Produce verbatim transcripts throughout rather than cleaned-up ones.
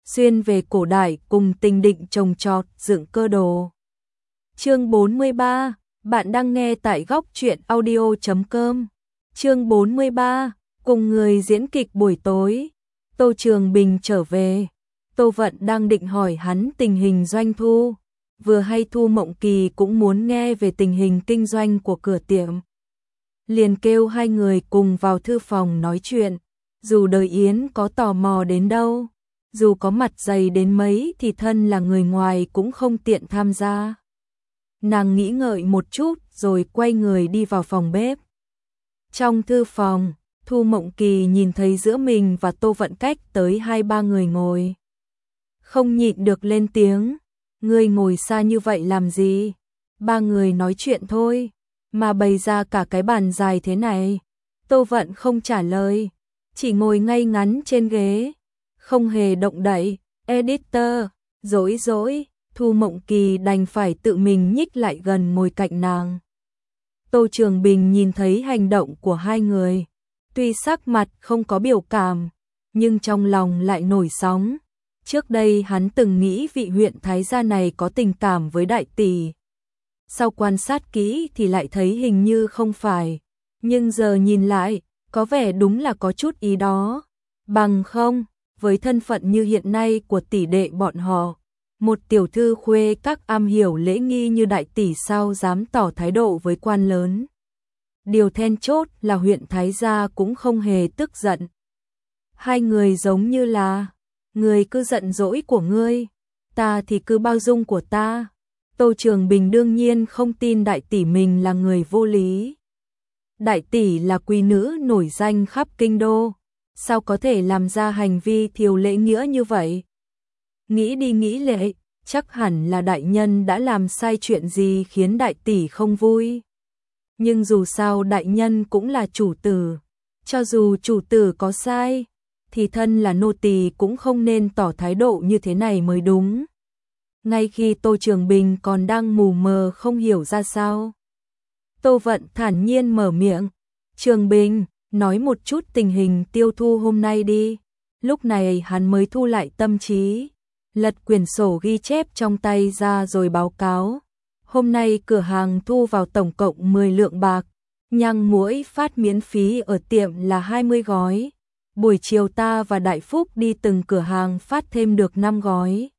xuyên về cổ đại cùng tình định trồng trọt dựng cơ đồ. Chương bốn mươi ba, bạn đang nghe tại góc truyện audio chấm com. Chương bốn mươi ba, cùng người diễn kịch buổi tối. Tô Trường Bình trở về. Tô Vận đang định hỏi hắn tình hình doanh thu, vừa hay Thu Mộng Kỳ cũng muốn nghe về tình hình kinh doanh của cửa tiệm. Liền kêu hai người cùng vào thư phòng nói chuyện, dù đời Yến có tò mò đến đâu, dù có mặt dày đến mấy thì thân là người ngoài cũng không tiện tham gia. Nàng nghĩ ngợi một chút rồi quay người đi vào phòng bếp. Trong thư phòng, Thu Mộng Kỳ nhìn thấy giữa mình và Tô Vận cách tới hai ba người ngồi. Không nhịn được lên tiếng, ngươi ngồi xa như vậy làm gì? Ba người nói chuyện thôi, mà bày ra cả cái bàn dài thế này. Tô Vận không trả lời, chỉ ngồi ngay ngắn trên ghế, không hề động đậy. Editor, dỗi dỗi, Thu Mộng Kỳ đành phải tự mình nhích lại gần ngồi cạnh nàng. Tô Trường Bình nhìn thấy hành động của hai người, tuy sắc mặt không có biểu cảm, nhưng trong lòng lại nổi sóng. Trước đây hắn từng nghĩ vị huyện thái gia này có tình cảm với đại tỷ. Sau quan sát kỹ thì lại thấy hình như không phải, nhưng giờ nhìn lại, có vẻ đúng là có chút ý đó. Bằng không, với thân phận như hiện nay của tỷ đệ bọn họ, một tiểu thư khuê các am hiểu lễ nghi như đại tỷ sao dám tỏ thái độ với quan lớn. Điều then chốt là huyện thái gia cũng không hề tức giận. Hai người giống như là, người cứ giận dỗi của ngươi, ta thì cứ bao dung của ta. Tô Trường Bình đương nhiên không tin đại tỷ mình là người vô lý. Đại tỷ là quý nữ nổi danh khắp kinh đô, sao có thể làm ra hành vi thiếu lễ nghĩa như vậy? Nghĩ đi nghĩ lại, chắc hẳn là đại nhân đã làm sai chuyện gì khiến đại tỷ không vui. Nhưng dù sao đại nhân cũng là chủ tử, cho dù chủ tử có sai, thì thân là nô tỳ cũng không nên tỏ thái độ như thế này mới đúng. Ngay khi Tô Trường Bình còn đang mù mờ không hiểu ra sao, Tô Vận thản nhiên mở miệng, Trường Bình, nói một chút tình hình tiêu thu hôm nay đi. Lúc này hắn mới thu lại tâm trí, lật quyển sổ ghi chép trong tay ra rồi báo cáo. Hôm nay cửa hàng thu vào tổng cộng mười lượng bạc, nhang muỗi phát miễn phí ở tiệm là hai mươi gói. Buổi chiều ta và Đại Phúc đi từng cửa hàng phát thêm được năm gói.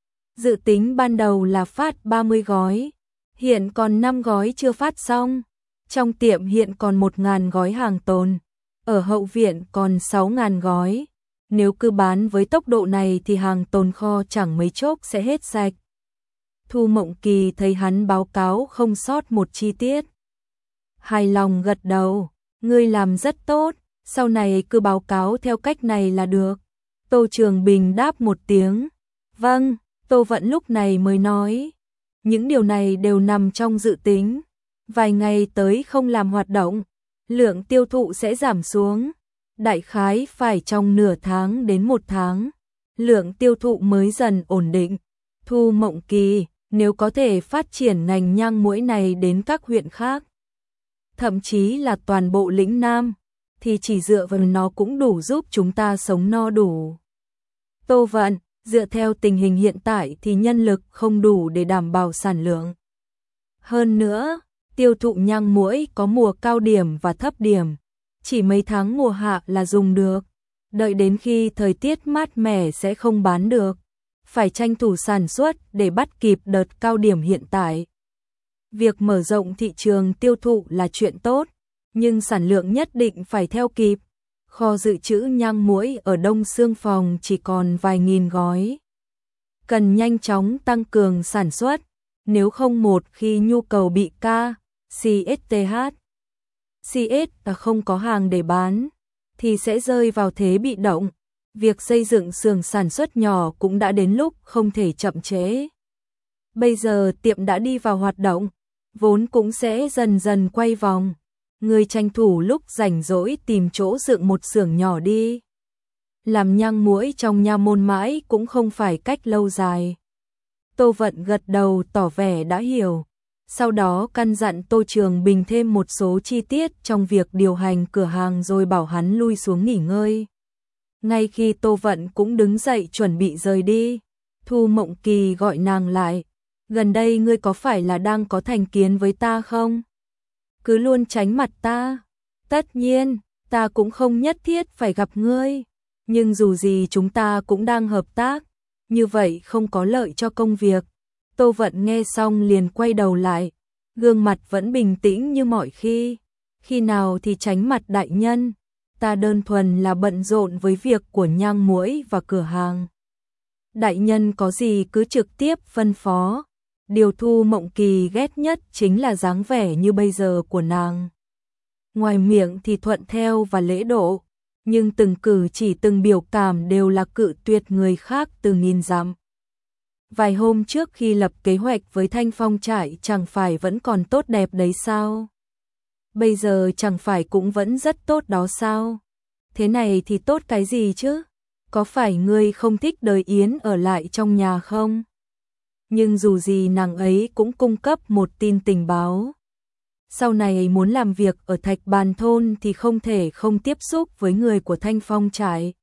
Dự tính ban đầu là phát ba mươi gói, hiện còn năm gói chưa phát xong. Trong tiệm hiện còn một nghìn gói hàng tồn, ở hậu viện còn sáu nghìn gói. Nếu cứ bán với tốc độ này thì hàng tồn kho chẳng mấy chốc sẽ hết sạch. Thu Mộng Kỳ thấy hắn báo cáo không sót một chi tiết, hài lòng gật đầu, ngươi làm rất tốt, sau này cứ báo cáo theo cách này là được. Tô Trường Bình đáp một tiếng, vâng. Tô Vận lúc này mới nói, những điều này đều nằm trong dự tính. Vài ngày tới không làm hoạt động, lượng tiêu thụ sẽ giảm xuống. Đại khái phải trong nửa tháng đến một tháng, lượng tiêu thụ mới dần ổn định. Thu Mộng Kỳ, nếu có thể phát triển ngành nhang muỗi này đến các huyện khác, thậm chí là toàn bộ lĩnh Nam, thì chỉ dựa vào nó cũng đủ giúp chúng ta sống no đủ. Tô Vận, dựa theo tình hình hiện tại thì nhân lực không đủ để đảm bảo sản lượng. Hơn nữa, tiêu thụ nhang muỗi có mùa cao điểm và thấp điểm, chỉ mấy tháng mùa hạ là dùng được, đợi đến khi thời tiết mát mẻ sẽ không bán được, phải tranh thủ sản xuất để bắt kịp đợt cao điểm hiện tại. Việc mở rộng thị trường tiêu thụ là chuyện tốt, nhưng sản lượng nhất định phải theo kịp. Kho dự trữ nhang muỗi ở Đông Xương Phòng chỉ còn vài nghìn gói. Cần nhanh chóng tăng cường sản xuất, nếu không một khi nhu cầu bị ca, xê ét tê hát, xê ét là không có hàng để bán, thì sẽ rơi vào thế bị động. Việc xây dựng xưởng sản xuất nhỏ cũng đã đến lúc không thể chậm trễ. Bây giờ tiệm đã đi vào hoạt động, vốn cũng sẽ dần dần quay vòng. Người tranh thủ lúc rảnh rỗi tìm chỗ dựng một xưởng nhỏ đi. Làm nhang muỗi trong nha môn mãi cũng không phải cách lâu dài. Tô Vận gật đầu tỏ vẻ đã hiểu. Sau đó căn dặn Tô Trường Bình thêm một số chi tiết trong việc điều hành cửa hàng rồi bảo hắn lui xuống nghỉ ngơi. Ngay khi Tô Vận cũng đứng dậy chuẩn bị rời đi, Thu Mộng Kỳ gọi nàng lại, gần đây ngươi có phải là đang có thành kiến với ta không? Cứ luôn tránh mặt ta. Tất nhiên, ta cũng không nhất thiết phải gặp ngươi, nhưng dù gì chúng ta cũng đang hợp tác, như vậy không có lợi cho công việc. Tô Vận nghe xong liền quay đầu lại, gương mặt vẫn bình tĩnh như mọi khi. Khi nào thì tránh mặt đại nhân, ta đơn thuần là bận rộn với việc của nhang muỗi và cửa hàng. Đại nhân có gì cứ trực tiếp phân phó. Điều Thu Mộng Kỳ ghét nhất chính là dáng vẻ như bây giờ của nàng. Ngoài miệng thì thuận theo và lễ độ, nhưng từng cử chỉ từng biểu cảm đều là cự tuyệt người khác từ nghìn dặm. Vài hôm trước khi lập kế hoạch với Thanh Phong trại chẳng phải vẫn còn tốt đẹp đấy sao? Bây giờ chẳng phải cũng vẫn rất tốt đó sao? Thế này thì tốt cái gì chứ? Có phải ngươi không thích Đời Yến ở lại trong nhà không? Nhưng dù gì nàng ấy cũng cung cấp một tin tình báo. Sau này muốn làm việc ở Thạch Bàn Thôn thì không thể không tiếp xúc với người của Thanh Phong trại.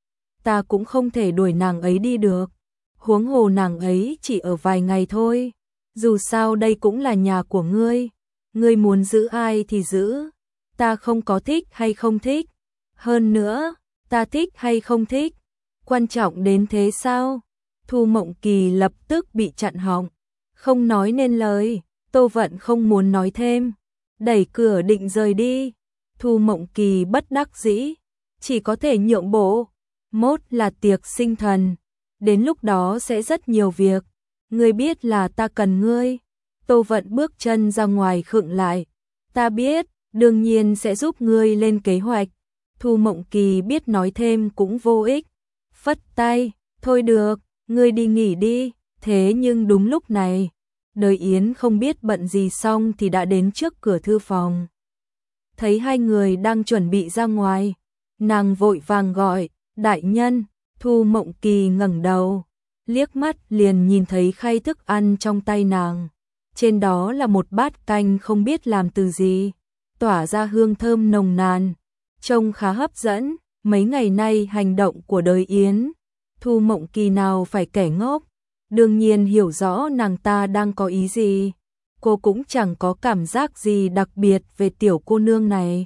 Ta cũng không thể đuổi nàng ấy đi được. Huống hồ nàng ấy chỉ ở vài ngày thôi. Dù sao đây cũng là nhà của ngươi. Ngươi muốn giữ ai thì giữ. Ta không có thích hay không thích. Hơn nữa, ta thích hay không thích. Quan trọng đến thế sao? Thu Mộng Kỳ lập tức bị chặn họng, không nói nên lời. Tô Vận không muốn nói thêm, đẩy cửa định rời đi. Thu Mộng Kỳ bất đắc dĩ, chỉ có thể nhượng bộ. Mốt là tiệc sinh thần, đến lúc đó sẽ rất nhiều việc. Ngươi biết là ta cần ngươi. Tô Vận bước chân ra ngoài khựng lại. Ta biết, đương nhiên sẽ giúp ngươi lên kế hoạch. Thu Mộng Kỳ biết nói thêm cũng vô ích. Phất tay, thôi được, ngươi đi nghỉ đi. Thế nhưng đúng lúc này, Đời Yến không biết bận gì xong thì đã đến trước cửa thư phòng. Thấy hai người đang chuẩn bị ra ngoài, nàng vội vàng gọi, đại nhân. Thu Mộng Kỳ ngẩng đầu, liếc mắt liền nhìn thấy khay thức ăn trong tay nàng. Trên đó là một bát canh không biết làm từ gì, tỏa ra hương thơm nồng nàn, trông khá hấp dẫn. Mấy ngày nay hành động của Đời Yến, Thu Mộng Kỳ nào phải kẻ ngốc, đương nhiên hiểu rõ nàng ta đang có ý gì. Cô cũng chẳng có cảm giác gì đặc biệt về tiểu cô nương này.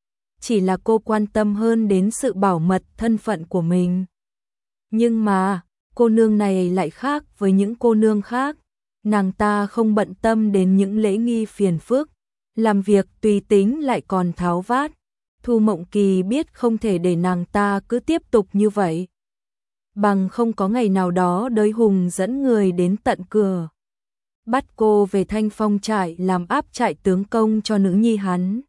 Chỉ là cô quan tâm hơn đến sự bảo mật thân phận của mình. Nhưng mà, cô nương này lại khác với những cô nương khác. Nàng ta không bận tâm đến những lễ nghi phiền phức, làm việc tùy tính lại còn tháo vát. Thu Mộng Kỳ biết không thể để nàng ta cứ tiếp tục như vậy. Bằng không có ngày nào đó Đới Hùng dẫn người đến tận cửa, bắt cô về Thanh Phong trại làm áp trại tướng công cho nữ nhi hắn.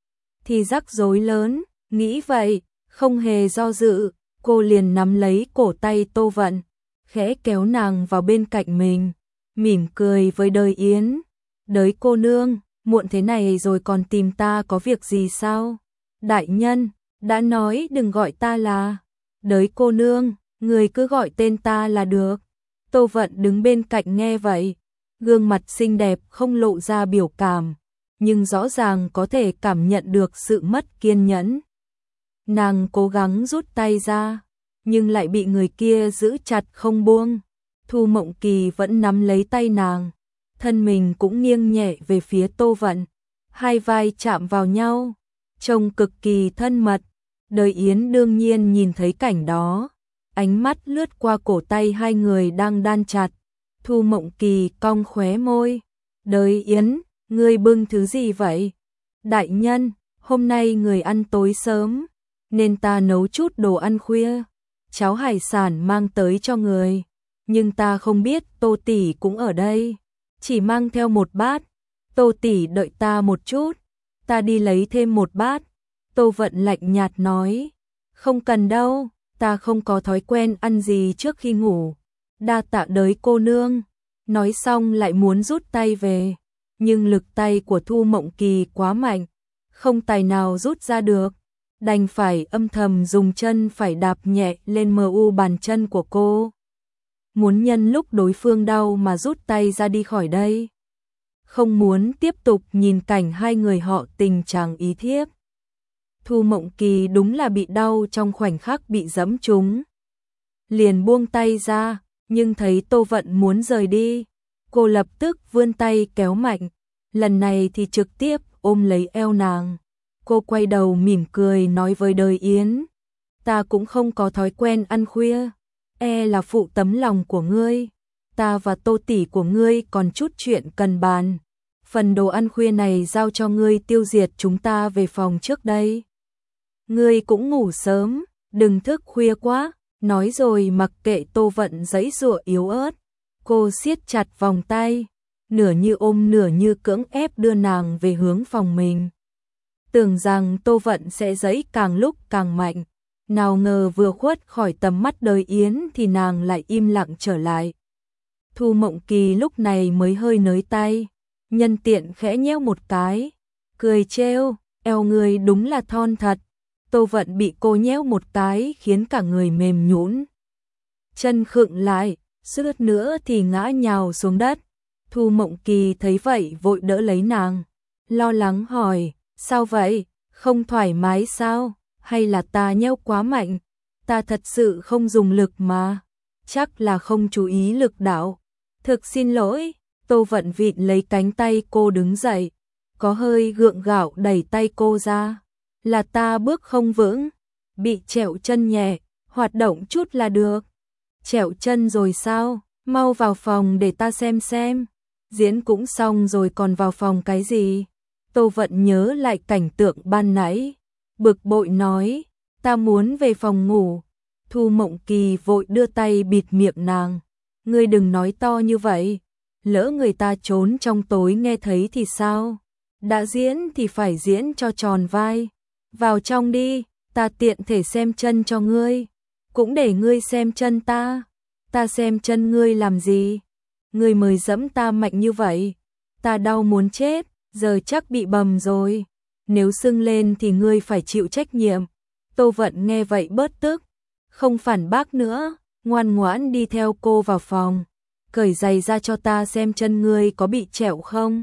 Thì rắc rối lớn, nghĩ vậy, không hề do dự, cô liền nắm lấy cổ tay Tô Vận, khẽ kéo nàng vào bên cạnh mình, mỉm cười với Đời Yến. Đới cô nương, muộn thế này rồi còn tìm ta có việc gì sao? Đại nhân, đã nói đừng gọi ta là Đới cô nương, người cứ gọi tên ta là được. Tô Vận đứng bên cạnh nghe vậy, gương mặt xinh đẹp không lộ ra biểu cảm, nhưng rõ ràng có thể cảm nhận được sự mất kiên nhẫn. Nàng cố gắng rút tay ra, nhưng lại bị người kia giữ chặt không buông. Thu Mộng Kỳ vẫn nắm lấy tay nàng, thân mình cũng nghiêng nhẹ về phía Tô Vận, hai vai chạm vào nhau, trông cực kỳ thân mật. Đời Yến đương nhiên nhìn thấy cảnh đó, ánh mắt lướt qua cổ tay hai người đang đan chặt. Thu Mộng Kỳ cong khóe môi, Đời Yến, ngươi bưng thứ gì vậy? Đại nhân, hôm nay người ăn tối sớm, nên ta nấu chút đồ ăn khuya, cháo hải sản mang tới cho người. Nhưng ta không biết Tô tỷ cũng ở đây, chỉ mang theo một bát. Tô tỷ đợi ta một chút, ta đi lấy thêm một bát. Tô Vận lạnh nhạt nói, không cần đâu, ta không có thói quen ăn gì trước khi ngủ. Đa tạ Đới cô nương. Nói xong lại muốn rút tay về, nhưng lực tay của Thu Mộng Kỳ quá mạnh, không tài nào rút ra được, đành phải âm thầm dùng chân phải đạp nhẹ lên mờ u bàn chân của cô. Muốn nhân lúc đối phương đau mà rút tay ra đi khỏi đây. Không muốn tiếp tục nhìn cảnh hai người họ tình chàng ý thiếp. Thu Mộng Kỳ đúng là bị đau trong khoảnh khắc bị giẫm trúng. Liền buông tay ra, nhưng thấy Tô Vận muốn rời đi. Cô lập tức vươn tay kéo mạnh, lần này thì trực tiếp ôm lấy eo nàng. Cô quay đầu mỉm cười nói với Đời Yến, ta cũng không có thói quen ăn khuya, e là phụ tấm lòng của ngươi. Ta và Tô tỷ của ngươi còn chút chuyện cần bàn. Phần đồ ăn khuya này giao cho ngươi tiêu diệt, chúng ta về phòng trước đây. Ngươi cũng ngủ sớm, đừng thức khuya quá. Nói rồi mặc kệ Tô Vận giãy giụa yếu ớt, cô siết chặt vòng tay, nửa như ôm nửa như cưỡng ép đưa nàng về hướng phòng mình. Tưởng rằng Tô Vận sẽ giãy càng lúc càng mạnh, nào ngờ vừa khuất khỏi tầm mắt Đời Yến thì nàng lại im lặng trở lại. Thu Mộng Kỳ lúc này mới hơi nới tay, nhân tiện khẽ nhéo một cái, cười trêu, eo người đúng là thon thật. Tô Vận bị cô nhéo một cái khiến cả người mềm nhũn, chân khựng lại, suýt nữa thì ngã nhào xuống đất. Thu Mộng Kỳ thấy vậy vội đỡ lấy nàng, lo lắng hỏi, sao vậy, không thoải mái sao, hay là ta nhéo quá mạnh? Ta thật sự không dùng lực mà, chắc là không chú ý lực đạo. Thực xin lỗi. Tô Vận vịn lấy cánh tay cô đứng dậy, có hơi gượng gạo đẩy tay cô ra. Là ta bước không vững, bị trẹo chân nhẹ, hoạt động chút là được. Trẹo chân rồi sao, mau vào phòng để ta xem xem. Diễn cũng xong rồi còn vào phòng cái gì? Tô Vận nhớ lại cảnh tượng ban nãy, bực bội nói, ta muốn về phòng ngủ. Thu Mộng Kỳ vội đưa tay bịt miệng nàng, ngươi đừng nói to như vậy, lỡ người ta trốn trong tối nghe thấy thì sao? Đã diễn thì phải diễn cho tròn vai. Vào trong đi, ta tiện thể xem chân cho ngươi, cũng để ngươi xem chân ta. Ta xem chân ngươi làm gì? Ngươi mới giẫm ta mạnh như vậy, ta đau muốn chết, giờ chắc bị bầm rồi. Nếu sưng lên thì ngươi phải chịu trách nhiệm. Tô Vận nghe vậy bớt tức, không phản bác nữa, ngoan ngoãn đi theo cô vào phòng. Cởi giày ra cho ta xem chân ngươi có bị trẹo không.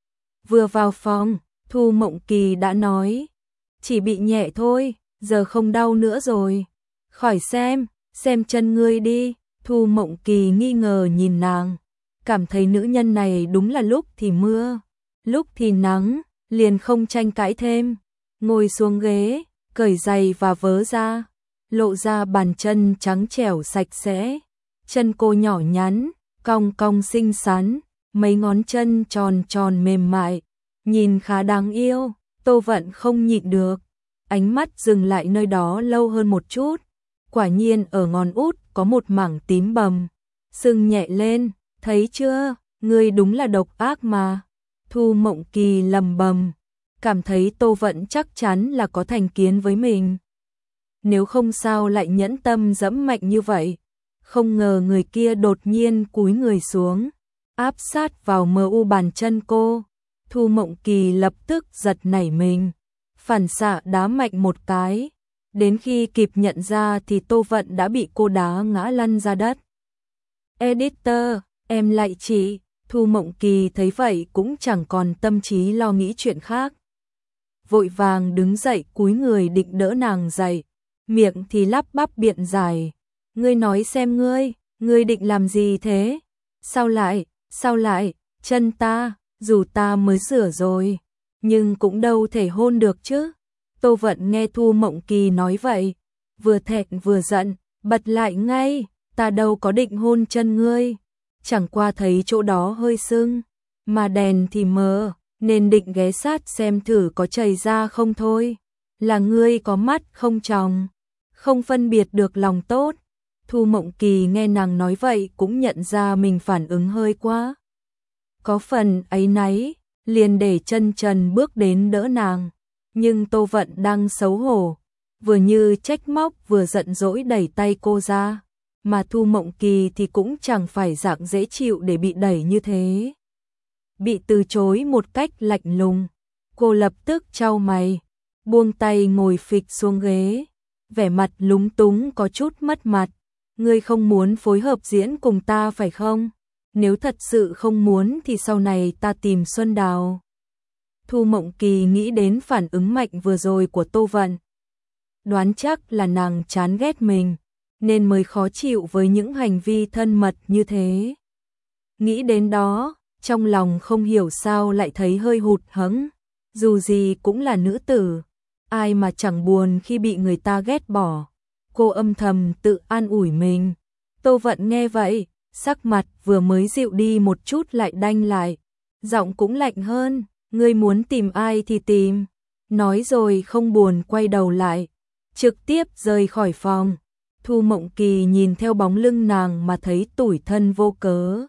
Vừa vào phòng, Thu Mộng Kỳ đã nói, chỉ bị nhẹ thôi, giờ không đau nữa rồi. Khỏi xem, xem chân ngươi đi. Thu Mộng Kỳ nghi ngờ nhìn nàng, cảm thấy nữ nhân này đúng là lúc thì mưa, lúc thì nắng, liền không tranh cãi thêm. Ngồi xuống ghế, cởi giày và vớ ra, lộ ra bàn chân trắng trẻo sạch sẽ. Chân cô nhỏ nhắn, cong cong xinh xắn, mấy ngón chân tròn tròn mềm mại, nhìn khá đáng yêu. Tô Vận không nhịn được, ánh mắt dừng lại nơi đó lâu hơn một chút. Quả nhiên ở ngón út có một mảng tím bầm, sưng nhẹ lên, thấy chưa, ngươi đúng là độc ác mà. Thu Mộng Kỳ lầm bầm, cảm thấy Tô Vận chắc chắn là có thành kiến với mình. Nếu không sao lại nhẫn tâm dẫm mạnh như vậy. Không ngờ người kia đột nhiên cúi người xuống, áp sát vào mờ u bàn chân cô. Thu Mộng Kỳ lập tức giật nảy mình, phản xạ đá mạnh một cái. Đến khi kịp nhận ra thì Tô Vận đã bị cô đá ngã lăn ra đất. Editor, em lại chị. Thu Mộng Kỳ thấy vậy cũng chẳng còn tâm trí lo nghĩ chuyện khác. Vội vàng đứng dậy cúi người định đỡ nàng dậy, miệng thì lắp bắp biện giải. Ngươi nói xem ngươi, ngươi định làm gì thế? Sao lại, sao lại, chân ta, dù ta mới sửa rồi, nhưng cũng đâu thể hôn được chứ. Tô Vận nghe Thu Mộng Kỳ nói vậy, vừa thẹn vừa giận, bật lại ngay, ta đâu có định hôn chân ngươi, chẳng qua thấy chỗ đó hơi sưng, mà đèn thì mờ, nên định ghé sát xem thử có chảy ra không thôi. Là ngươi có mắt không tròng, không phân biệt được lòng tốt. Thu Mộng Kỳ nghe nàng nói vậy cũng nhận ra mình phản ứng hơi quá, có phần áy náy, liền để chân trần bước đến đỡ nàng. Nhưng Tô Vận đang xấu hổ, vừa như trách móc vừa giận dỗi đẩy tay cô ra, mà Thu Mộng Kỳ thì cũng chẳng phải dạng dễ chịu để bị đẩy như thế. Bị từ chối một cách lạnh lùng, cô lập tức chau mày, buông tay ngồi phịch xuống ghế, vẻ mặt lúng túng có chút mất mặt. Ngươi không muốn phối hợp diễn cùng ta phải không? Nếu thật sự không muốn thì sau này ta tìm Xuân Đào. Thu Mộng Kỳ nghĩ đến phản ứng mạnh vừa rồi của Tô Vận. Đoán chắc là nàng chán ghét mình, nên mới khó chịu với những hành vi thân mật như thế. Nghĩ đến đó, trong lòng không hiểu sao lại thấy hơi hụt hẫng. Dù gì cũng là nữ tử, ai mà chẳng buồn khi bị người ta ghét bỏ. Cô âm thầm tự an ủi mình. Tô Vận nghe vậy, sắc mặt vừa mới dịu đi một chút lại đanh lại, giọng cũng lạnh hơn, ngươi muốn tìm ai thì tìm. Nói rồi không buồn quay đầu lại, trực tiếp rời khỏi phòng. Thu Mộng Kỳ nhìn theo bóng lưng nàng mà thấy tủi thân vô cớ.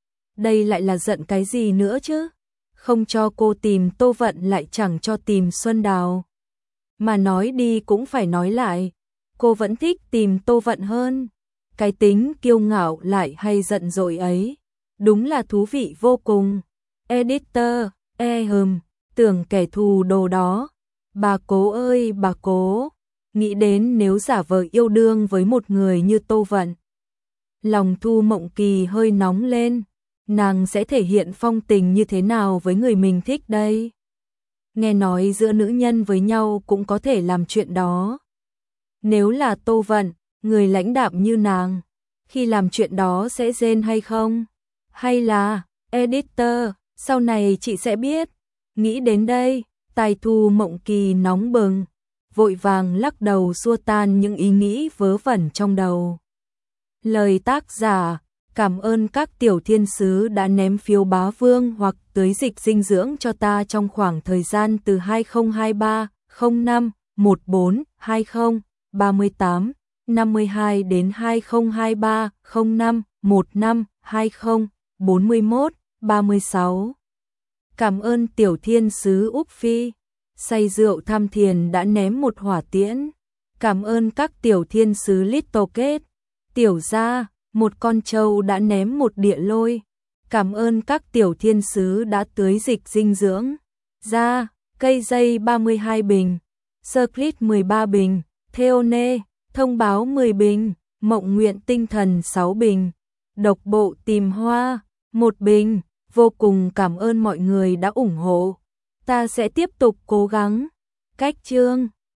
Đây lại là giận cái gì nữa chứ? Không cho cô tìm Tô Vận lại chẳng cho tìm Xuân Đào. Mà nói đi cũng phải nói lại, cô vẫn thích tìm Tô Vận hơn. Cái tính kiêu ngạo lại hay giận dỗi ấy, đúng là thú vị vô cùng. Editor, e hừm, tưởng kẻ thù đồ đó. Bà cố ơi bà cố, nghĩ đến nếu giả vờ yêu đương với một người như Tô Vận. Lòng Thu Mộng Kỳ hơi nóng lên, nàng sẽ thể hiện phong tình như thế nào với người mình thích đây? Nghe nói giữa nữ nhân với nhau cũng có thể làm chuyện đó. Nếu là Tô Vận, người lãnh đạm như nàng, khi làm chuyện đó sẽ rên hay không? Hay là, editor, sau này chị sẽ biết. Nghĩ đến đây, tai Thu Mộng Kỳ nóng bừng, vội vàng lắc đầu xua tan những ý nghĩ vớ vẩn trong đầu. Lời tác giả, cảm ơn các tiểu thiên sứ đã ném phiếu bá vương hoặc tưới dịch dinh dưỡng cho ta trong khoảng thời gian từ hai không hai ba không năm một bốn hai không ba tám năm hai đến hai không hai ba không năm một năm hai không bốn mốt ba sáu. Cảm ơn tiểu thiên sứ Úc Phi, say rượu tham thiền đã ném một hỏa tiễn. Cảm ơn các tiểu thiên sứ Little Kết, tiểu gia, một con trâu đã ném một địa lôi. Cảm ơn các tiểu thiên sứ đã tưới dịch dinh dưỡng. Ra, cây dây ba mươi hai bình, Circlet mười ba bình, Theone, thông báo mười bình, mộng nguyện tinh thần sáu bình, độc bộ tìm hoa, một bình. Vô cùng cảm ơn mọi người đã ủng hộ. Ta sẽ tiếp tục cố gắng. Cách chương